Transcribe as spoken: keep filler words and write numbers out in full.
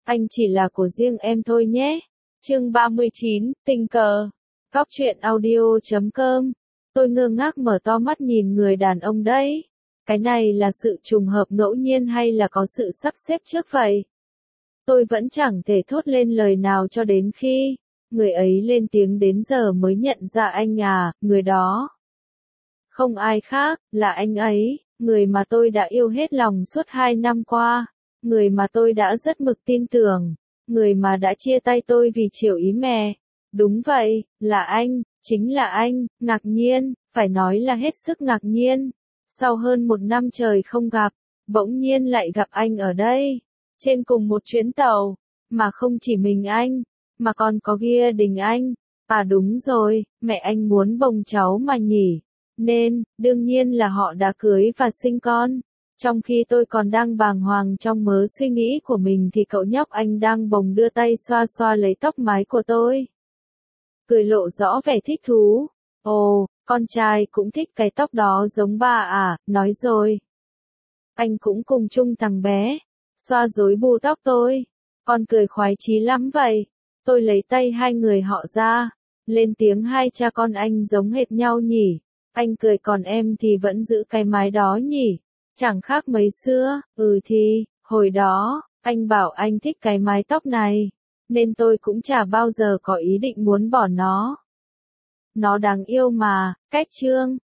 anh chỉ là của riêng em thôi nhé. Chương ba mươi chín, tình cờ. Góc truyện audio chấm com. Tôi ngơ ngác mở to mắt nhìn người đàn ông đấy. Cái này là sự trùng hợp ngẫu nhiên hay là có sự sắp xếp trước vậy? Tôi vẫn chẳng thể thốt lên lời nào cho đến khi người ấy lên tiếng đến giờ mới nhận ra anh à, người đó. Không ai khác, là anh ấy, người mà tôi đã yêu hết lòng suốt hai năm qua, người mà tôi đã rất mực tin tưởng, người mà đã chia tay tôi vì chiều ý mẹ. Đúng vậy, là anh, chính là anh, ngạc nhiên, phải nói là hết sức ngạc nhiên. Sau hơn một năm trời không gặp, bỗng nhiên lại gặp anh ở đây, trên cùng một chuyến tàu, mà không chỉ mình anh, mà còn có Gia đình anh. À đúng rồi, mẹ anh muốn bồng cháu mà nhỉ, nên, đương nhiên là họ đã cưới và sinh con. Trong khi tôi còn đang bàng hoàng trong mớ suy nghĩ của mình thì cậu nhóc anh đang bồng đưa tay xoa xoa lấy tóc mái của tôi. Cười lộ rõ vẻ thích thú. Ồ, con trai cũng thích cái tóc đó giống ba à, nói rồi. Anh cũng cùng chung thằng bé, xoa rối bù tóc tôi. Con cười khoái chí lắm vậy. Tôi lấy tay hai người họ ra, lên tiếng hai cha con anh giống hệt nhau nhỉ. Anh cười còn em thì vẫn giữ cái mái đó nhỉ. Chẳng khác mấy xưa, ừ thì, hồi đó, anh bảo anh thích cái mái tóc này, nên tôi cũng chả bao giờ có ý định muốn bỏ nó. Nó đáng yêu mà, cách trương,